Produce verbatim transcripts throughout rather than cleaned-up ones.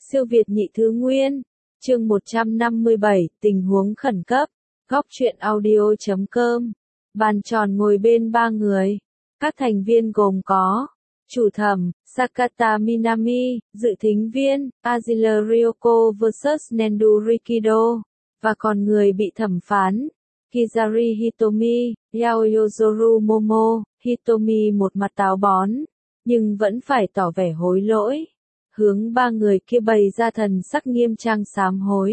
Siêu Việt nhị thứ nguyên, chương một trăm năm mươi bảy, tình huống khẩn cấp, góc truyện audio chấm com. Bàn tròn ngồi bên ba người. Các thành viên gồm có chủ thẩm, Sakata Minami, dự thính viên, Azila Ryoko versus Nendu Rikido, và còn người bị thẩm phán, Kizari Hitomi, Yaoyozoru Momo. Hitomi một mặt táo bón, nhưng vẫn phải tỏ vẻ hối lỗi, hướng ba người kia bày ra thần sắc nghiêm trang sám hối.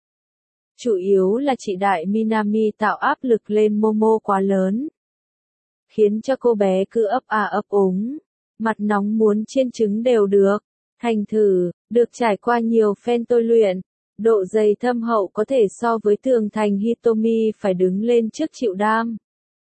Chủ yếu là chị đại Minami tạo áp lực lên Momo quá lớn, khiến cho cô bé cứ ấp a ấp úng, mặt nóng muốn chiên trứng đều được. Thành thử, được trải qua nhiều phen tôi luyện, độ dày thâm hậu có thể so với tường thành, Hitomi phải đứng lên trước chịu đam.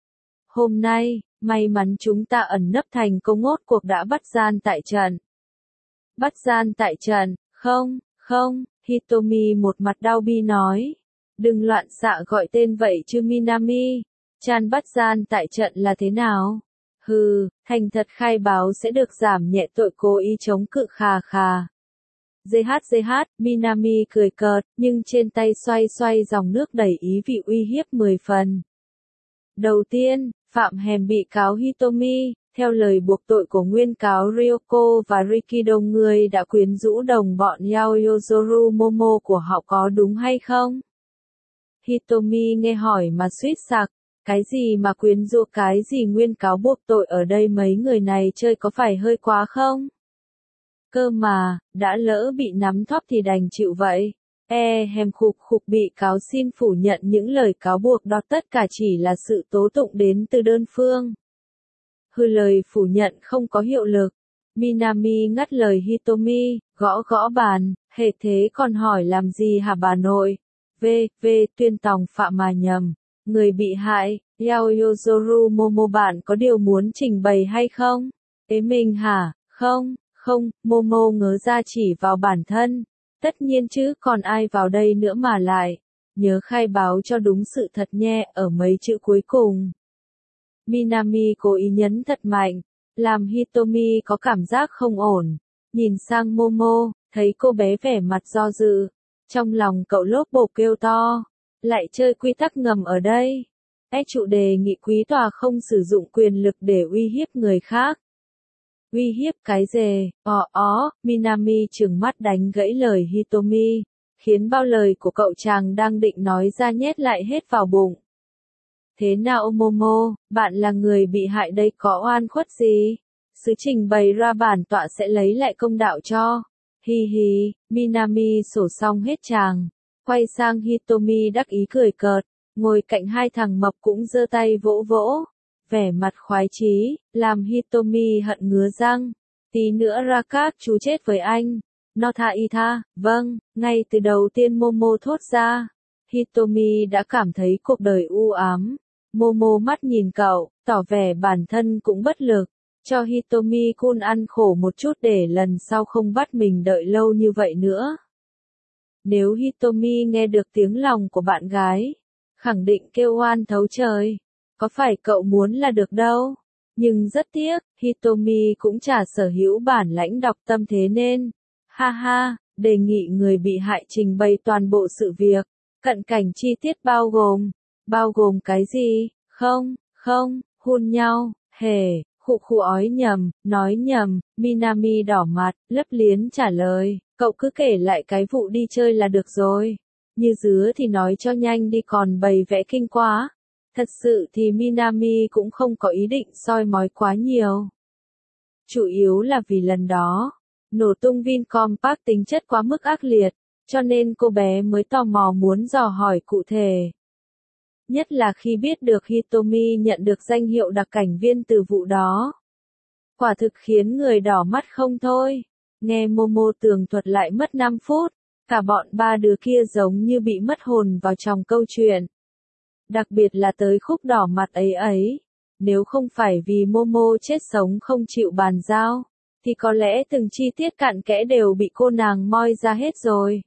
Hôm nay, may mắn chúng ta ẩn nấp thành công, ngốt cuộc đã bắt gian tại trận. Bắt gian tại trận, không, không, Hitomi một mặt đau bi nói. Đừng loạn xạ gọi tên vậy chứ Minami. Chan bắt gian tại trận là thế nào? Hừ, thành thật khai báo sẽ được giảm nhẹ tội cố ý chống cự. Khà khà. giê hát giê hát, Minami cười cợt, nhưng trên tay xoay xoay dòng nước đầy ý vị uy hiếp mười phần. Đầu tiên, phạm hèm bị cáo Hitomi, theo lời buộc tội của nguyên cáo Ryoko và Rikido, người đã quyến rũ đồng bọn Yaoyozoru Momo của họ, có đúng hay không? Hitomi nghe hỏi mà suýt sặc, cái gì mà quyến rũ, cái gì nguyên cáo buộc tội, ở đây mấy người này chơi có phải hơi quá không? Cơ mà, đã lỡ bị nắm thóp thì đành chịu vậy. E hèm khục khục bị cáo xin phủ nhận những lời cáo buộc đó, tất cả chỉ là sự tố tụng đến từ đơn phương. Hư, lời phủ nhận không có hiệu lực. Minami ngắt lời Hitomi, gõ gõ bàn, hễ thế còn hỏi làm gì hả bà nội? V, V, tuyên tòng phạm mà nhầm. Người bị hại, Yaoyozoru Momo, bạn có điều muốn trình bày hay không? Ế mình hả? Không, không, Momo ngớ ra chỉ vào bản thân. Tất nhiên chứ, còn ai vào đây nữa mà lại. Nhớ khai báo cho đúng sự thật nhé, ở mấy chữ cuối cùng. Minami cố ý nhấn thật mạnh, làm Hitomi có cảm giác không ổn. Nhìn sang Momo, thấy cô bé vẻ mặt do dự. Trong lòng cậu lốp bộp kêu to. Lại chơi quy tắc ngầm ở đây. Ách trụ đề nghị quý tòa không sử dụng quyền lực để uy hiếp người khác. Uy hiếp cái dề, ó ó, Minami trừng mắt đánh gãy lời Hitomi, khiến bao lời của cậu chàng đang định nói ra nhét lại hết vào bụng. Thế nào Momo, bạn là người bị hại đây, có oan khuất gì? Sứ trình bày ra bản tọa sẽ lấy lại công đạo cho. Hi hi, Minami sổ xong hết chàng, quay sang Hitomi đắc ý cười cợt, ngồi cạnh hai thằng mập cũng giơ tay vỗ vỗ. Vẻ mặt khoái chí, làm Hitomi hận ngứa răng. Tí nữa ra các chú chết với anh. No tha y tha, vâng, ngay từ đầu tiên Momo thốt ra. Hitomi đã cảm thấy cuộc đời u ám. Momo mắt nhìn cậu, tỏ vẻ bản thân cũng bất lực. Cho Hitomi kun ăn khổ một chút để lần sau không bắt mình đợi lâu như vậy nữa. Nếu Hitomi nghe được tiếng lòng của bạn gái, khẳng định kêu oan thấu trời. Có phải cậu muốn là được đâu. Nhưng rất tiếc, Hitomi cũng chả sở hữu bản lãnh đọc tâm, thế nên, ha ha, đề nghị người bị hại trình bày toàn bộ sự việc, cận cảnh chi tiết bao gồm, bao gồm cái gì, không, không, hôn nhau, hề, khụ khụ ói nhầm, nói nhầm, Minami đỏ mặt, lấp liến trả lời, cậu cứ kể lại cái vụ đi chơi là được rồi. Như dứa thì nói cho nhanh đi, còn bày vẽ kinh quá. Thật sự thì Minami cũng không có ý định soi mói quá nhiều. Chủ yếu là vì lần đó, nổ tung Vincom Park tính chất quá mức ác liệt, cho nên cô bé mới tò mò muốn dò hỏi cụ thể. Nhất là khi biết được Hitomi nhận được danh hiệu đặc cảnh viên từ vụ đó. Quả thực khiến người đỏ mắt không thôi. Nghe Momo tường thuật lại mất năm phút, cả bọn ba đứa kia giống như bị mất hồn vào trong câu chuyện. Đặc biệt là tới khúc đỏ mặt ấy ấy. Nếu không phải vì Momo chết sống không chịu bàn giao, thì có lẽ từng chi tiết cặn kẽ đều bị cô nàng moi ra hết rồi.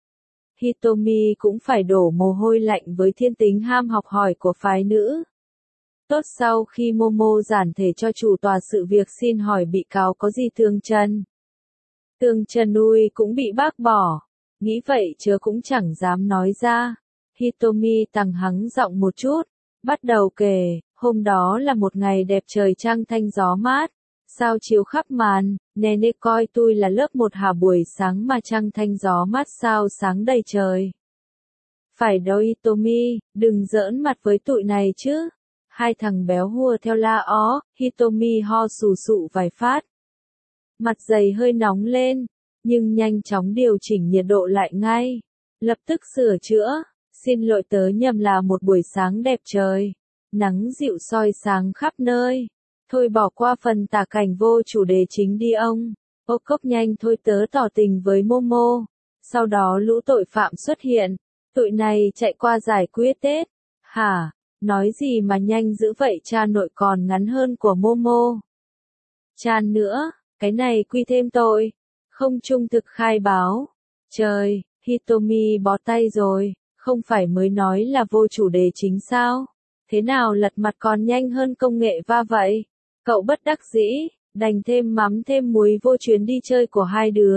Hitomi cũng phải đổ mồ hôi lạnh với thiên tính ham học hỏi của phái nữ. Tốt sau khi Momo giản thể cho chủ tòa sự việc, xin hỏi bị cáo có gì thương chân. Tương Trần Ui cũng bị bác bỏ. Nghĩ vậy chớ cũng chẳng dám nói ra. Hitomi tăng hắng giọng một chút. Bắt đầu kể, hôm đó là một ngày đẹp trời trăng thanh gió mát. Sao chiếu khắp màn, Nene coi tôi là lớp một hả buổi sáng mà trăng thanh gió mát sao sáng đầy trời. Phải đâu Hitomi, đừng giỡn mặt với tụi này chứ. Hai thằng béo hùa theo la ó, Hitomi ho sù sụ vài phát. Mặt dày hơi nóng lên, nhưng nhanh chóng điều chỉnh nhiệt độ lại ngay. Lập tức sửa chữa, xin lỗi tớ nhầm là một buổi sáng đẹp trời. Nắng dịu soi sáng khắp nơi. Thôi bỏ qua phần tả cảnh vô chủ đề chính đi ông. Ô cốc nhanh thôi tớ tỏ tình với Momo. Sau đó lũ tội phạm xuất hiện. Tụi này chạy qua giải quyết Tết. Hả? Nói gì mà nhanh dữ vậy cha nội còn ngắn hơn của Momo. Chan nữa, cái này quy thêm tội. Không trung thực khai báo. Trời, Hitomi bó tay rồi. Không phải mới nói là vô chủ đề chính sao? Thế nào lật mặt còn nhanh hơn công nghệ va vậy? Cậu bất đắc dĩ, đành thêm mắm thêm muối vô chuyến đi chơi của hai đứa.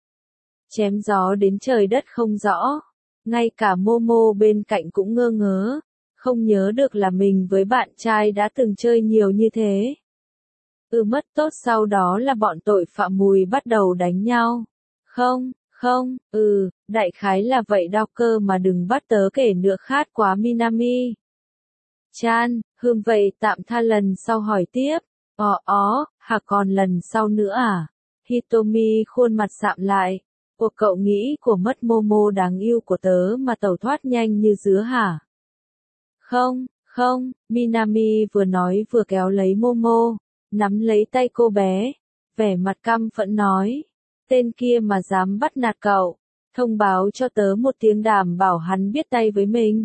Chém gió đến trời đất không rõ. Ngay cả Momo bên cạnh cũng ngơ ngớ. Không nhớ được là mình với bạn trai đã từng chơi nhiều như thế. Ừ mất tốt sau đó là bọn tội phạm mùi bắt đầu đánh nhau. Không, không, ừ, đại khái là vậy đau cơ mà đừng bắt tớ kể nữa khát quá Minami. Chan, Hương vậy tạm tha lần sau hỏi tiếp. Ồ ó, hả còn lần sau nữa à? Hitomi khuôn mặt sạm lại. Ủa cậu nghĩ của mất Momo đáng yêu của tớ mà tẩu thoát nhanh như dứa hả? Không, không, Minami vừa nói vừa kéo lấy Momo, nắm lấy tay cô bé, vẻ mặt căm phẫn nói. Tên kia mà dám bắt nạt cậu, thông báo cho tớ một tiếng đảm bảo hắn biết tay với mình.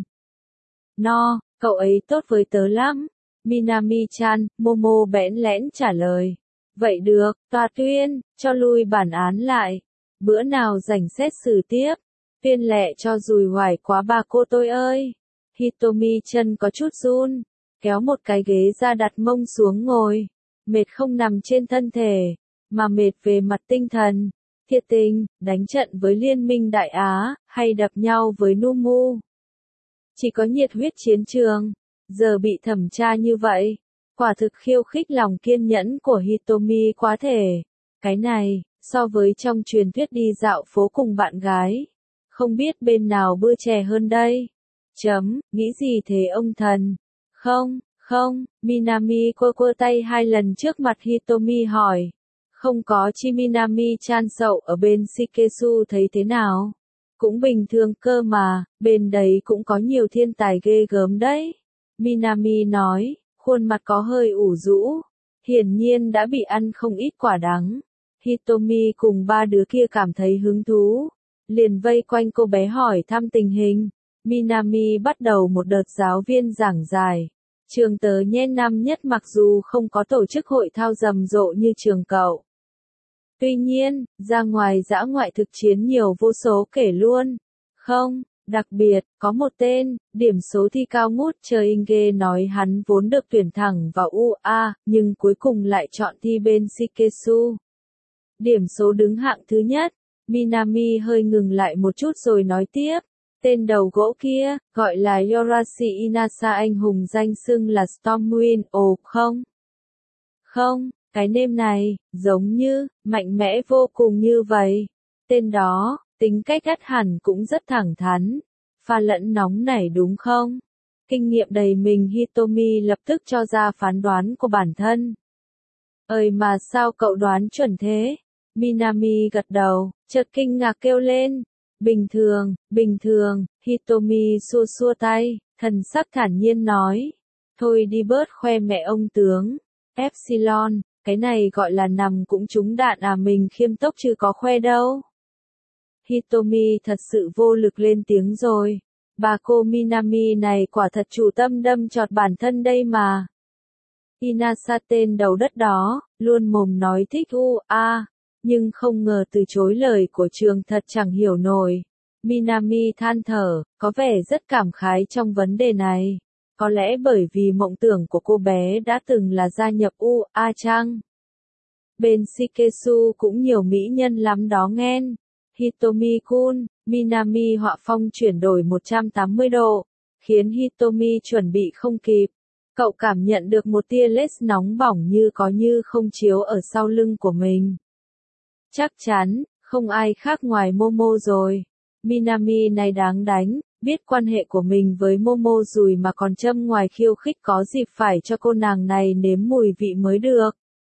No, cậu ấy tốt với tớ lắm. Minami-chan, Momo bẽn lẽn trả lời. Vậy được, tòa tuyên, cho lui bản án lại. Bữa nào rảnh xét xử tiếp. Tuyên lệ cho dùi hoài quá bà cô tôi ơi. Hitomi chân có chút run, kéo một cái ghế ra đặt mông xuống ngồi. Mệt không nằm trên thân thể, mà mệt về mặt tinh thần. Thiệt tình, đánh trận với Liên minh Đại Á, hay đập nhau với Numu. Chỉ có nhiệt huyết chiến trường, giờ bị thẩm tra như vậy. Quả thực khiêu khích lòng kiên nhẫn của Hitomi quá thể. Cái này, so với trong truyền thuyết đi dạo phố cùng bạn gái. Không biết bên nào bưa chè hơn đây. Chấm, nghĩ gì thế ông thần? Không, không, Minami quơ quơ tay hai lần trước mặt Hitomi hỏi. Không có chi Minami-chan sậu ở bên Shikesu thấy thế nào? Cũng bình thường cơ mà, bên đấy cũng có nhiều thiên tài ghê gớm đấy. Minami nói, khuôn mặt có hơi ủ rũ. Hiển nhiên đã bị ăn không ít quả đắng. Hitomi cùng ba đứa kia cảm thấy hứng thú. Liền vây quanh cô bé hỏi thăm tình hình. Minami bắt đầu một đợt giáo viên giảng giải. Trường tớ nhé năm nhất mặc dù không có tổ chức hội thao rầm rộ như trường cậu. Tuy nhiên, ra ngoài dã ngoại thực chiến nhiều vô số kể luôn. Không, đặc biệt, có một tên, điểm số thi cao ngút trời Inge nói hắn vốn được tuyển thẳng vào u a, nhưng cuối cùng lại chọn thi bên Shikesu. Điểm số đứng hạng thứ nhất, Minami hơi ngừng lại một chút rồi nói tiếp. Tên đầu gỗ kia, gọi là Yorashi Inasa anh hùng danh xưng là Stormwind, ồ không? Không, cái name này, giống như, mạnh mẽ vô cùng như vậy. Tên đó, tính cách ắt hẳn cũng rất thẳng thắn, pha lẫn nóng nảy đúng không? Kinh nghiệm đầy mình Hitomi lập tức cho ra phán đoán của bản thân. Ơi mà sao cậu đoán chuẩn thế? Minami gật đầu, chợt kinh ngạc kêu lên. Bình thường, bình thường, Hitomi xua xua tay, thần sắc thản nhiên nói. Thôi đi bớt khoe mẹ ông tướng. Epsilon, cái này gọi là nằm cũng trúng đạn à mình khiêm tốc chứ có khoe đâu. Hitomi thật sự vô lực lên tiếng rồi. Bà cô Minami này quả thật chủ tâm đâm chọt bản thân đây mà. Inasa tên đầu đất đó, luôn mồm nói thích u a. Nhưng không ngờ từ chối lời của trường thật chẳng hiểu nổi. Minami than thở, có vẻ rất cảm khái trong vấn đề này. Có lẽ bởi vì mộng tưởng của cô bé đã từng là gia nhập u a chăng? Bên Shikesu cũng nhiều mỹ nhân lắm đó nghen. Hitomi-kun, Minami họa phong chuyển đổi một trăm tám mươi độ, khiến Hitomi chuẩn bị không kịp. Cậu cảm nhận được một tia lace nóng bỏng như có như không chiếu ở sau lưng của mình. Chắc chắn, không ai khác ngoài Momo rồi. Minami này đáng đánh, biết quan hệ của mình với Momo rồi mà còn châm ngoài khiêu khích, có dịp phải cho cô nàng này nếm mùi vị mới được.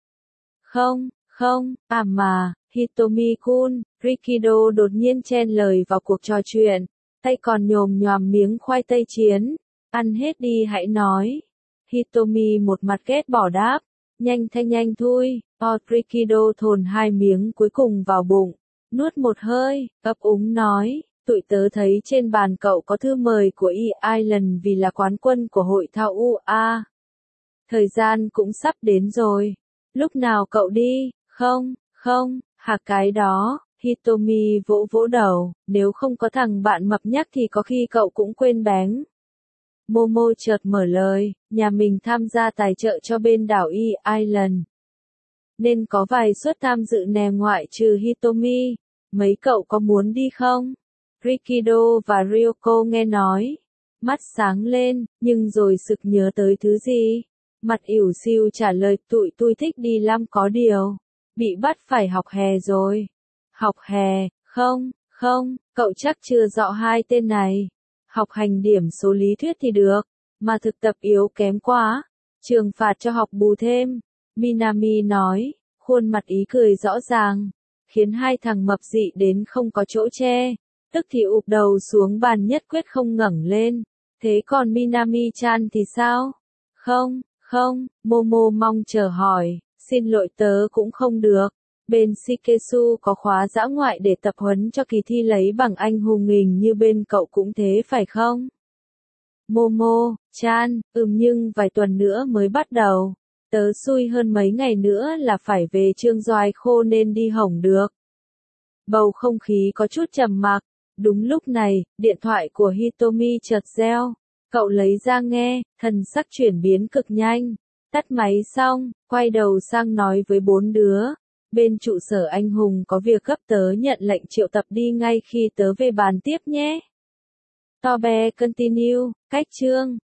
Không, không, à mà, Hitomi-kun, Rikido đột nhiên chen lời vào cuộc trò chuyện, tay còn nhồm nhòm miếng khoai tây chiến. Ăn hết đi hãy nói. Hitomi một mặt ghét bỏ đáp, nhanh thanh nhanh thui. O Rikido thồn hai miếng cuối cùng vào bụng, nuốt một hơi, ấp úng nói, tụi tớ thấy trên bàn cậu có thư mời của E Island vì là quán quân của hội thao u a. Thời gian cũng sắp đến rồi. Lúc nào cậu đi? Không, không, hả cái đó. Hitomi vỗ vỗ đầu, nếu không có thằng bạn mập nhắc thì có khi cậu cũng quên bén. Momo chợt mở lời, nhà mình tham gia tài trợ cho bên đảo E Island, nên có vài suất tham dự nè, ngoại trừ Hitomi. Mấy cậu có muốn đi không? Rikido và Ryoko nghe nói, mắt sáng lên, nhưng rồi sực nhớ tới thứ gì. Mặt ỉu xìu trả lời, tụi tôi thích đi lắm, có điều bị bắt phải học hè rồi. Học hè? Không, không, cậu chắc chưa rõ hai tên này. Học hành điểm số lý thuyết thì được, mà thực tập yếu kém quá. Trường phạt cho học bù thêm. Minami nói, khuôn mặt ý cười rõ ràng, khiến hai thằng mập dị đến không có chỗ che, tức thì ụp đầu xuống bàn nhất quyết không ngẩng lên. Thế còn Minami-chan thì sao? Không, không, Momo mong chờ hỏi, xin lỗi tớ cũng không được. Bên Shikesu có khóa dã ngoại để tập huấn cho kỳ thi lấy bằng anh hùng, hình như bên cậu cũng thế phải không? Momo, chan, ừm nhưng vài tuần nữa mới bắt đầu. Tớ xui hơn mấy ngày nữa là phải về Trương Doai Khô nên đi hỏng được. Bầu không khí có chút trầm mặc. Đúng lúc này, điện thoại của Hitomi chợt reo. Cậu lấy ra nghe, thần sắc chuyển biến cực nhanh. Tắt máy xong, quay đầu sang nói với bốn đứa. Bên trụ sở anh hùng có việc gấp, tớ nhận lệnh triệu tập đi ngay khi tớ về bàn tiếp nhé. Tobe continue, cách chương.